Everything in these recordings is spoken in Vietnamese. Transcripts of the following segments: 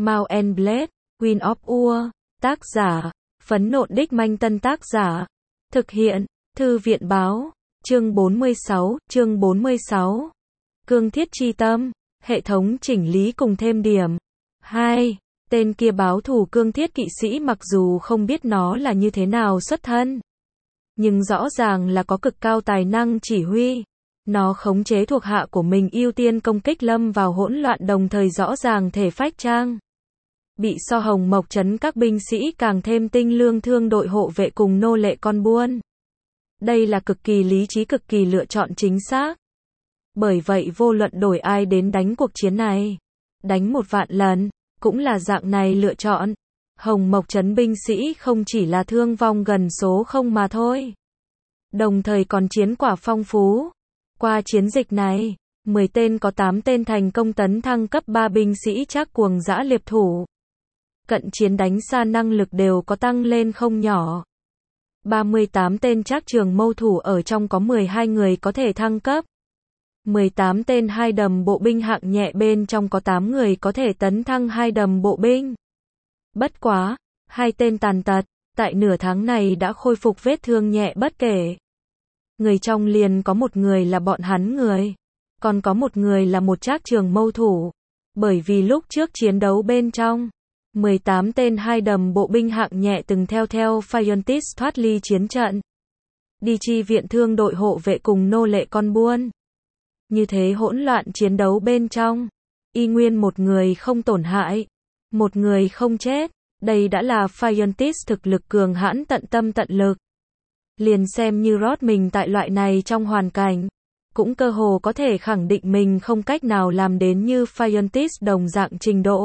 Mount and Blade, Queen of War, tác giả, Phấn Nộn Đích Manh Tân tác giả, thực hiện, Thư viện báo, chương 46, Cương thiết chi tâm, hệ thống chỉnh lý cùng thêm điểm. 2. Tên kia báo thù cương thiết kỵ sĩ mặc dù không biết nó là như thế nào xuất thân, nhưng rõ ràng là có cực cao tài năng chỉ huy. Nó khống chế thuộc hạ của mình ưu tiên công kích lâm vào hỗn loạn, đồng thời rõ ràng thể phách trang bị so Hồng Mộc trấn các binh sĩ càng thêm tinh lương thương đội hộ vệ cùng nô lệ con buôn. Đây là cực kỳ lý trí, cực kỳ lựa chọn chính xác. Bởi vậy vô luận đổi ai đến đánh cuộc chiến này, đánh 1.000 lần, cũng là dạng này lựa chọn. Hồng Mộc trấn binh sĩ không chỉ là thương vong gần số 0 mà thôi, đồng thời còn chiến quả phong phú. Qua chiến dịch này, 10 tên có 8 tên thành công tấn thăng cấp 3 binh sĩ trác cuồng dã liệp thủ. Cận chiến đánh xa năng lực đều có tăng lên không nhỏ. 38 tên trác trường mâu thủ ở trong có 12 người có thể thăng cấp. 18 tên hai đầm bộ binh hạng nhẹ bên trong có 8 người có thể tấn thăng hai đầm bộ binh. Bất quá, 2 tên tàn tật, tại nửa tháng này đã khôi phục vết thương nhẹ bất kể. Người trong liền có một người là bọn hắn người, còn có một người là một trác trường mâu thủ. Bởi vì lúc trước chiến đấu bên trong, 18 tên hai đầm bộ binh hạng nhẹ từng theo Phiontis thoát ly chiến trận, đi chi viện thương đội hộ vệ cùng nô lệ con buôn. Như thế hỗn loạn chiến đấu bên trong, y nguyên một người không tổn hại, một người không chết. Đây đã là Phiontis thực lực cường hãn tận tâm tận lực. Liền xem như Rod mình tại loại này trong hoàn cảnh, cũng cơ hồ có thể khẳng định mình không cách nào làm đến như Phiontis đồng dạng trình độ.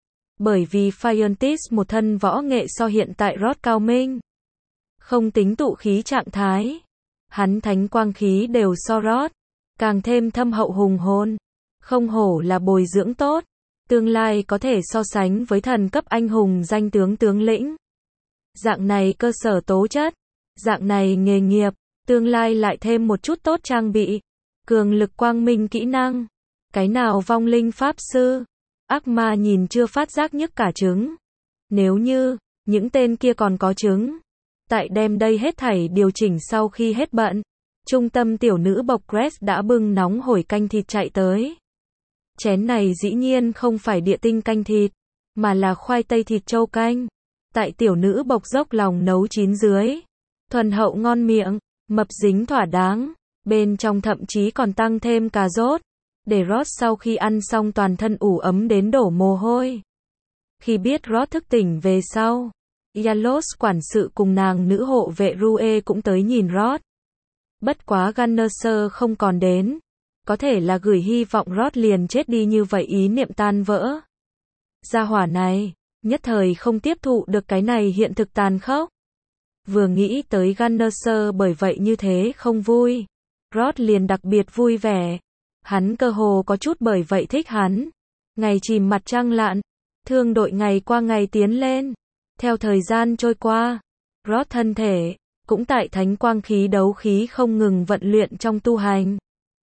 Bởi vì Phiontis một thân võ nghệ so hiện tại Rod cao minh. Không tính tụ khí trạng thái, hắn thánh quang khí đều so Rod càng thêm thâm hậu hùng hồn. Không hổ là bồi dưỡng tốt, tương lai có thể so sánh với thần cấp anh hùng danh tướng tướng lĩnh. Dạng này cơ sở tố chất, dạng này nghề nghiệp, tương lai lại thêm một chút tốt trang bị, cường lực quang minh kỹ năng. Cái nào vong linh pháp sư, ác ma nhìn chưa phát giác nhức cả trứng. Nếu như, những tên kia còn có trứng. Tại đem đây hết thảy điều chỉnh sau khi hết bận, trung tâm tiểu nữ bộc Grace đã bưng nóng hổi canh thịt chạy tới. Chén này dĩ nhiên không phải địa tinh canh thịt, mà là khoai tây thịt trâu canh. Tại tiểu nữ bộc dốc lòng nấu chín dưới, thuần hậu ngon miệng, mập dính thỏa đáng, bên trong thậm chí còn tăng thêm cà rốt, để Rod sau khi ăn xong toàn thân ủ ấm đến đổ mồ hôi. Khi biết Rod thức tỉnh về sau, Yalos quản sự cùng nàng nữ hộ vệ Rue cũng tới nhìn Rod. Bất quá Gunnerser không còn đến, có thể là gửi hy vọng Rod liền chết đi như vậy ý niệm tan vỡ. Gia hỏa này, nhất thời không tiếp thụ được cái này hiện thực tàn khốc. Vừa nghĩ tới Gunnerser bởi vậy như thế không vui, Rod liền đặc biệt vui vẻ. Hắn cơ hồ có chút bởi vậy thích hắn. Ngày chìm mặt trăng lặn, thương đội ngày qua ngày tiến lên. Theo thời gian trôi qua, Rod thân thể cũng tại thánh quang khí đấu khí không ngừng vận luyện trong tu hành,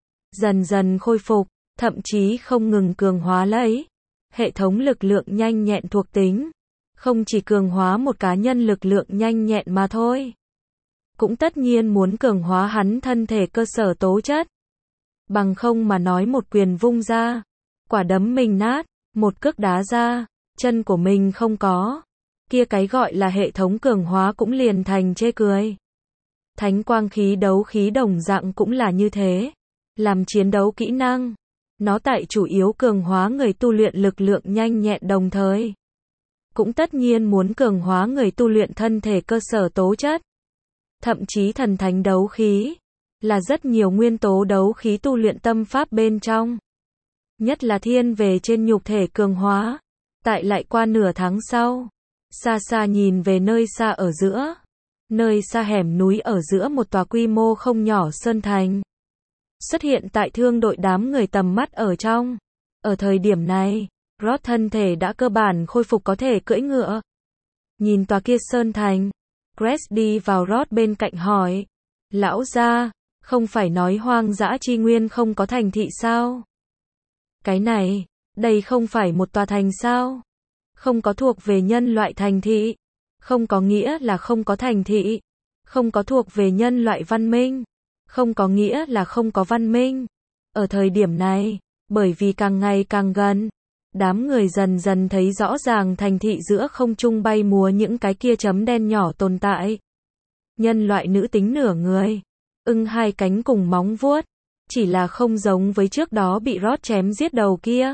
dần dần khôi phục, thậm chí không ngừng cường hóa lấy hệ thống lực lượng nhanh nhẹn thuộc tính. Không chỉ cường hóa một cá nhân lực lượng nhanh nhẹn mà thôi, cũng tất nhiên muốn cường hóa hắn thân thể cơ sở tố chất. Bằng không mà nói một quyền vung ra, quả đấm mình nát, một cước đá ra, chân của mình không có, kia cái gọi là hệ thống cường hóa cũng liền thành chê cười. Thánh quang khí đấu khí đồng dạng cũng là như thế. Làm chiến đấu kỹ năng, nó tại chủ yếu cường hóa người tu luyện lực lượng nhanh nhẹn, đồng thời cũng tất nhiên muốn cường hóa người tu luyện thân thể cơ sở tố chất. Thậm chí thần thánh đấu khí là rất nhiều nguyên tố đấu khí tu luyện tâm pháp bên trong, nhất là thiên về trên nhục thể cường hóa. Tại lại qua nửa tháng sau, xa xa nhìn về nơi xa ở giữa, nơi xa hẻm núi ở giữa một tòa quy mô không nhỏ sơn thành xuất hiện tại thương đội đám người tầm mắt ở trong. Ở thời điểm này, Rod thân thể đã cơ bản khôi phục có thể cưỡi ngựa. Nhìn tòa kia sơn thành, Grace đi vào Rod bên cạnh hỏi, lão gia, không phải nói hoang dã chi nguyên không có thành thị sao? Cái này, đây không phải một tòa thành sao? không có thuộc về nhân loại thành thị, không có nghĩa là không có thành thị, không có thuộc về nhân loại văn minh, không có nghĩa là không có văn minh. Ở thời điểm này, bởi vì càng ngày càng gần, đám người dần dần thấy rõ ràng thành thị giữa không trung bay múa những cái kia chấm đen nhỏ tồn tại. Nhân loại nữ tính nửa người, ưng hai cánh cùng móng vuốt, chỉ là không giống với trước đó bị Rod chém giết đầu kia.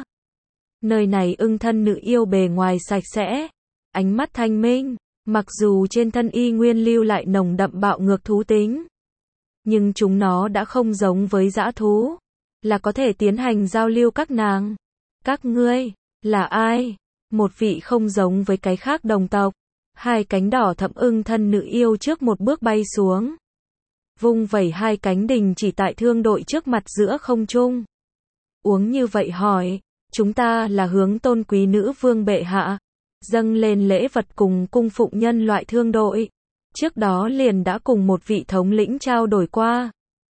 Nơi này ưng thân nữ yêu bề ngoài sạch sẽ, ánh mắt thanh minh, mặc dù trên thân y nguyên lưu lại nồng đậm bạo ngược thú tính, nhưng chúng nó đã không giống với dã thú, là có thể tiến hành giao lưu các nàng. Các ngươi, là ai? Một vị không giống với cái khác đồng tộc, hai cánh đỏ thẫm ưng thân nữ yêu trước một bước bay xuống. Vung vẩy hai cánh đình chỉ tại thương đội trước mặt giữa không trung. Uống như vậy hỏi, chúng ta là hướng tôn quý nữ vương bệ hạ, dâng lên lễ vật cùng cung phụng nhân loại thương đội. Trước đó liền đã cùng một vị thống lĩnh trao đổi qua.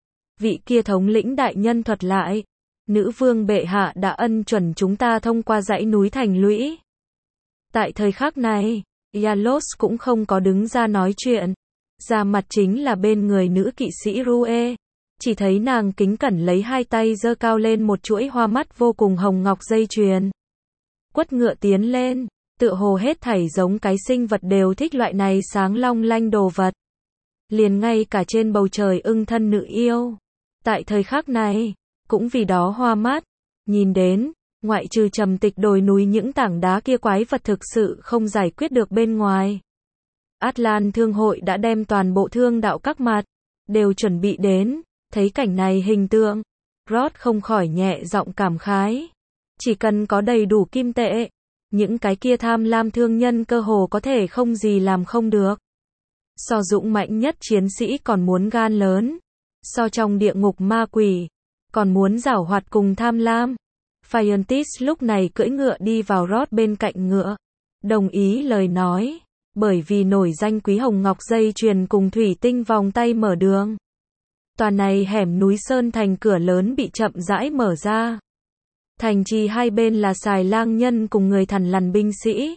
Vị kia thống lĩnh đại nhân thuật lại, nữ vương bệ hạ đã ân chuẩn chúng ta thông qua dãy núi thành lũy. Tại thời khắc này, Yalos cũng không có đứng ra nói chuyện, ra mặt chính là bên người nữ kỵ sĩ Rue, chỉ thấy nàng kính cẩn lấy hai tay giơ cao lên một chuỗi hoa mắt vô cùng hồng ngọc dây chuyền. Quất ngựa tiến lên, tựa hồ hết thảy giống cái sinh vật đều thích loại này sáng long lanh đồ vật. Liền ngay cả trên bầu trời ưng thân nữ yêu, tại thời khắc này, cũng vì đó hoa mắt, nhìn đến, ngoại trừ trầm tịch đồi núi những tảng đá kia quái vật thực sự không giải quyết được bên ngoài. Atlan thương hội đã đem toàn bộ thương đạo các mặt, đều chuẩn bị đến, thấy cảnh này hình tượng, Rod không khỏi nhẹ giọng cảm khái. Chỉ cần có đầy đủ kim tệ, những cái kia tham lam thương nhân cơ hồ có thể không gì làm không được. So dũng mạnh nhất chiến sĩ còn muốn gan lớn, so trong địa ngục ma quỷ, còn muốn giảo hoạt cùng tham lam. Phiontis lúc này cưỡi ngựa đi vào Rod bên cạnh ngựa, đồng ý lời nói, bởi vì nổi danh quý hồng ngọc dây chuyền cùng thủy tinh vòng tay mở đường. Tòa này hẻm núi sơn thành cửa lớn bị chậm rãi mở ra. Thành trì hai bên là xài lang nhân cùng người thằn lằn binh sĩ.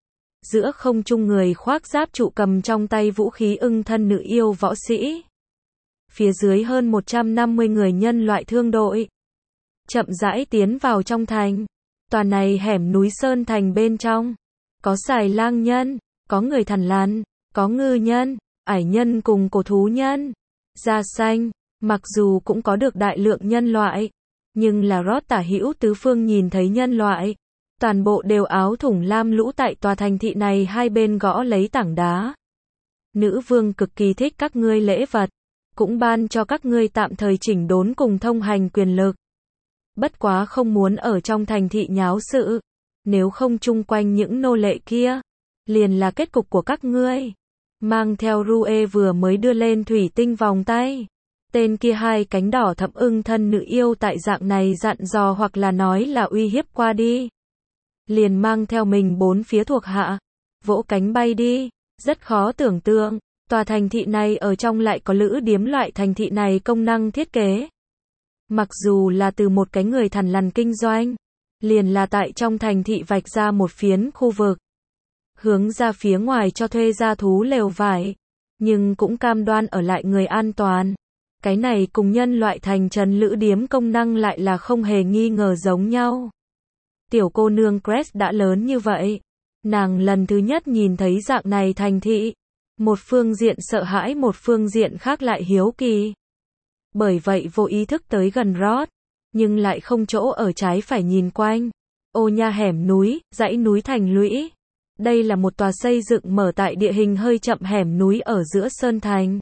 Giữa không trung người khoác giáp trụ cầm trong tay vũ khí ưng thân nữ yêu võ sĩ. Phía dưới hơn 150 người nhân loại thương đội. Chậm rãi tiến vào trong thành. Tòa này hẻm núi sơn thành bên trong. Có xài lang nhân, có người thằn lằn, có ngư nhân, ải nhân cùng cổ thú nhân. Da xanh, mặc dù cũng có được đại lượng nhân loại. Nhưng là Rod tả hữu tứ phương nhìn thấy nhân loại. Toàn bộ đều áo thủng lam lũ tại tòa thành thị này hai bên gõ lấy tảng đá. Nữ vương cực kỳ thích các ngươi lễ vật. Cũng ban cho các ngươi tạm thời chỉnh đốn cùng thông hành quyền lực. Bất quá không muốn ở trong thành thị nháo sự. Nếu không chung quanh những nô lệ kia, liền là kết cục của các ngươi. Mang theo Rue vừa mới đưa lên thủy tinh vòng tay. Tên kia hai cánh đỏ thẫm ưng thân nữ yêu tại dạng này dặn dò hoặc là nói là uy hiếp qua đi. Liền mang theo mình bốn phía thuộc hạ, vỗ cánh bay đi. Rất khó tưởng tượng, tòa thành thị này ở trong lại có lữ điếm loại thành thị này công năng thiết kế. Mặc dù là từ một cái người thằn lằn kinh doanh, liền là tại trong thành thị vạch ra một phiến khu vực. Hướng ra phía ngoài cho thuê gia thú lều vải, nhưng cũng cam đoan ở lại người an toàn. Cái này cùng nhân loại thành trấn lữ điếm công năng lại là không hề nghi ngờ giống nhau. Tiểu cô nương Crest đã lớn như vậy. Nàng lần thứ nhất nhìn thấy dạng này thành thị. Một phương diện sợ hãi, một phương diện khác lại hiếu kỳ. Bởi vậy vô ý thức tới gần Rod, nhưng lại không chỗ ở trái phải nhìn quanh. Ô nha hẻm núi, dãy núi thành lũy. Đây là một tòa xây dựng mở tại địa hình hơi chậm hẻm núi ở giữa sơn thành.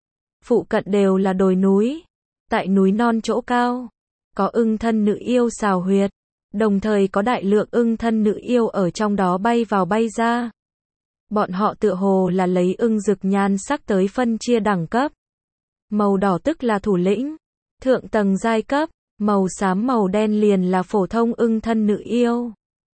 Phụ cận đều là đồi núi. Tại núi non chỗ cao, có ưng thân nữ yêu xào huyệt. Đồng thời có đại lượng ưng thân nữ yêu ở trong đó bay vào bay ra. Bọn họ tựa hồ là lấy ưng rực nhan sắc tới phân chia đẳng cấp. Màu đỏ tức là thủ lĩnh, thượng tầng giai cấp, màu xám màu đen liền là phổ thông ưng thân nữ yêu.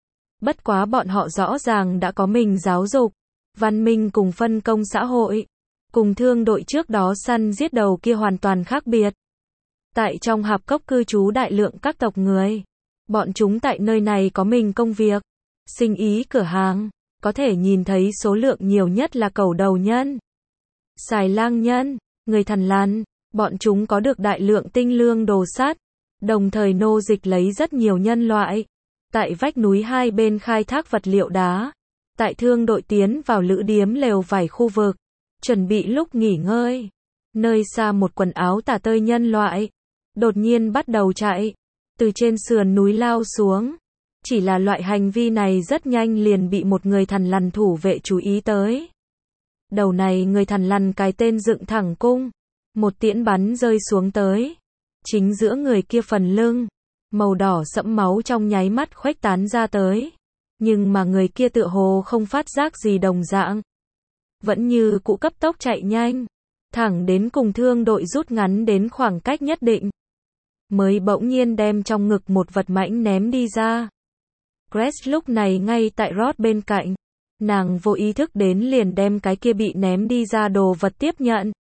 Bất quá bọn họ rõ ràng đã có mình giáo dục, văn minh cùng phân công xã hội, cùng thương đội trước đó săn giết đầu kia hoàn toàn khác biệt. Tại trong hạp cốc cư trú đại lượng các tộc người. Bọn chúng tại nơi này có mình công việc, Sinh ý cửa hàng, có thể nhìn thấy số lượng nhiều nhất là cẩu đầu nhân, xài lang nhân, người thằn lằn, bọn chúng có được đại lượng tinh lương đồ sắt, đồng thời nô dịch lấy rất nhiều nhân loại. Tại vách núi hai bên khai thác vật liệu đá, tại thương đội tiến vào lữ điếm lều vải khu vực, chuẩn bị lúc nghỉ ngơi. Nơi xa một quần áo tả tơi nhân loại, đột nhiên bắt đầu chạy, từ trên sườn núi lao xuống. Chỉ là loại hành vi này rất nhanh liền bị một người thằn lằn thủ vệ chú ý tới. Đầu này người thằn lằn cái tên dựng thẳng cung, một tiễn bắn rơi xuống tới. Chính giữa người kia phần lưng, màu đỏ sẫm máu trong nháy mắt khuếch tán ra tới. Nhưng mà người kia tựa hồ không phát giác gì đồng dạng. Vẫn như cũ cấp tốc chạy nhanh, thẳng đến cùng thương đội rút ngắn đến khoảng cách nhất định. Mới bỗng nhiên đem trong ngực một vật mãnh ném đi ra. Grace lúc này ngay tại Rod bên cạnh. Nàng vô ý thức đến liền đem cái kia bị ném đi ra đồ vật tiếp nhận.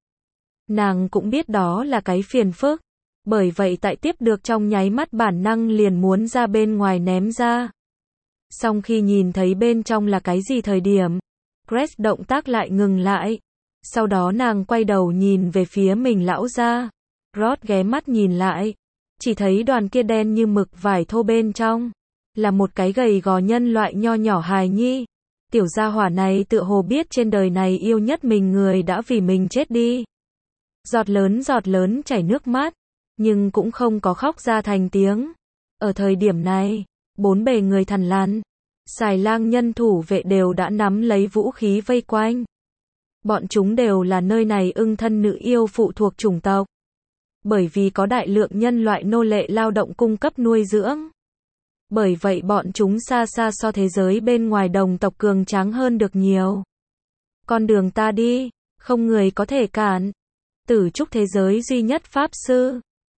Nàng cũng biết đó là cái phiền phức. Bởi vậy tại tiếp được trong nháy mắt bản năng liền muốn ra bên ngoài ném ra. Xong khi nhìn thấy bên trong là cái gì thời điểm, Grace động tác lại ngừng lại. Sau đó nàng quay đầu nhìn về phía mình lão gia. Rod ghé mắt nhìn lại, chỉ thấy đoàn kia đen như mực vải thô bên trong là một cái gầy gò nhân loại nho nhỏ hài nhi. Tiểu gia hỏa này tựa hồ biết trên đời này yêu nhất mình người đã vì mình chết đi. Giọt lớn chảy nước mắt, nhưng cũng không có khóc ra thành tiếng. Ở thời điểm này, bốn bề người thằn lằn, xài lang nhân thủ vệ đều đã nắm lấy vũ khí vây quanh. Bọn chúng đều là nơi này ưng thân nữ yêu phụ thuộc chủng tộc. Bởi vì có đại lượng nhân loại nô lệ lao động cung cấp nuôi dưỡng. Bởi vậy bọn chúng xa xa so thế giới bên ngoài đồng tộc cường tráng hơn được nhiều. Con đường ta đi, không người có thể cản. Tử trúc thế giới duy nhất pháp sư,